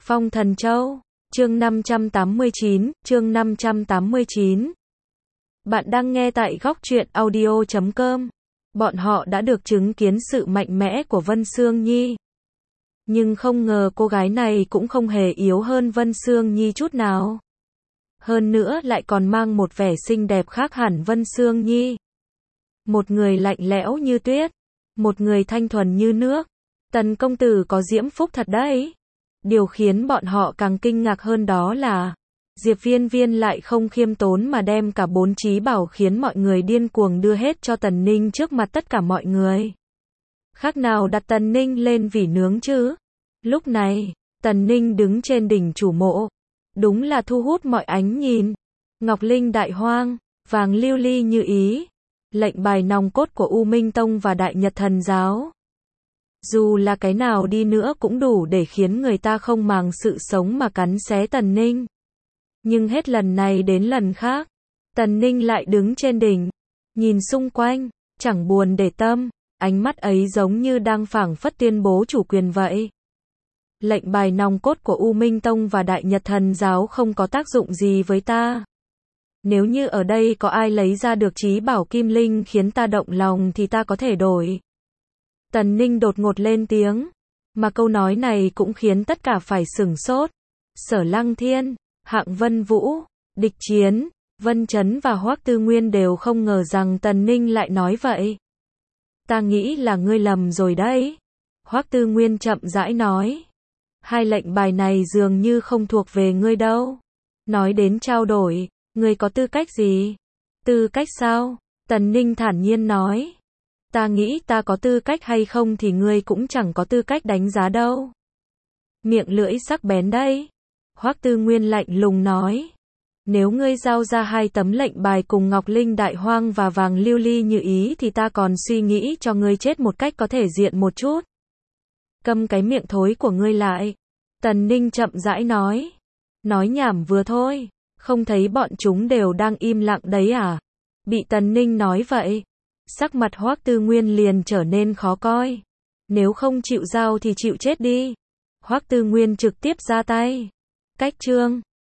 Phong Thần Châu, chương 589. Bạn đang nghe tại góc truyện audio.com. Bọn họ đã được chứng kiến sự mạnh mẽ của Vân Sương Nhi. Nhưng không ngờ cô gái này cũng không hề yếu hơn Vân Sương Nhi chút nào. Hơn nữa lại còn mang một vẻ xinh đẹp khác hẳn Vân Sương Nhi. Một người lạnh lẽo như tuyết, một người thanh thuần như nước. Tần công tử có diễm phúc thật đấy. Điều khiến bọn họ càng kinh ngạc hơn đó là Diệp Viên Viên lại không khiêm tốn mà đem cả 4 trí bảo khiến mọi người điên cuồng đưa hết cho Tần Ninh trước mặt tất cả mọi người. Khác nào đặt Tần Ninh lên vỉ nướng chứ. Lúc này, Tần Ninh đứng trên đỉnh chủ mộ. Đúng là thu hút mọi ánh nhìn. Ngọc Linh Đại Hoang, vàng lưu ly như ý. Lệnh bài nòng cốt của U Minh Tông và Đại Nhật Thần Giáo. Dù là cái nào đi nữa cũng đủ để khiến người ta không màng sự sống mà cắn xé Tần Ninh. Nhưng hết lần này đến lần khác, Tần Ninh lại đứng trên đỉnh, nhìn xung quanh, chẳng buồn để tâm, ánh mắt ấy giống như đang phảng phất tuyên bố chủ quyền vậy. Lệnh bài nòng cốt của U Minh Tông và Đại Nhật Thần Giáo không có tác dụng gì với ta. Nếu như ở đây có ai lấy ra được trí bảo kim linh khiến ta động lòng thì ta có thể đổi. Tần Ninh đột ngột lên tiếng, mà câu nói này cũng khiến tất cả phải sửng sốt. Sở Lăng Thiên, Hạng Vân Vũ, Địch Chiến, Vân Chấn và Hoắc Tư Nguyên đều không ngờ rằng Tần Ninh lại nói vậy. Ta nghĩ là ngươi lầm rồi đấy. Hoắc Tư Nguyên chậm rãi nói. Hai lệnh bài này dường như không thuộc về ngươi đâu. Nói đến trao đổi, ngươi có tư cách gì? Tư cách sao? Tần Ninh thản nhiên nói. Ta nghĩ ta có tư cách hay không thì ngươi cũng chẳng có tư cách đánh giá đâu. Miệng lưỡi sắc bén đấy. Hoắc Tư Nguyên lạnh lùng nói. Nếu ngươi giao ra 2 tấm lệnh bài cùng Ngọc Linh Đại Hoang và vàng lưu ly như ý thì ta còn suy nghĩ cho ngươi chết một cách có thể diện một chút. Câm cái miệng thối của ngươi lại. Tần Ninh chậm rãi nói. Nói nhảm vừa thôi. Không thấy bọn chúng đều đang im lặng đấy à? Bị Tần Ninh nói vậy. Sắc mặt Hoắc Tư Nguyên liền trở nên khó coi. Nếu không chịu giao thì chịu chết đi. Hoắc Tư Nguyên trực tiếp ra tay. Cách chương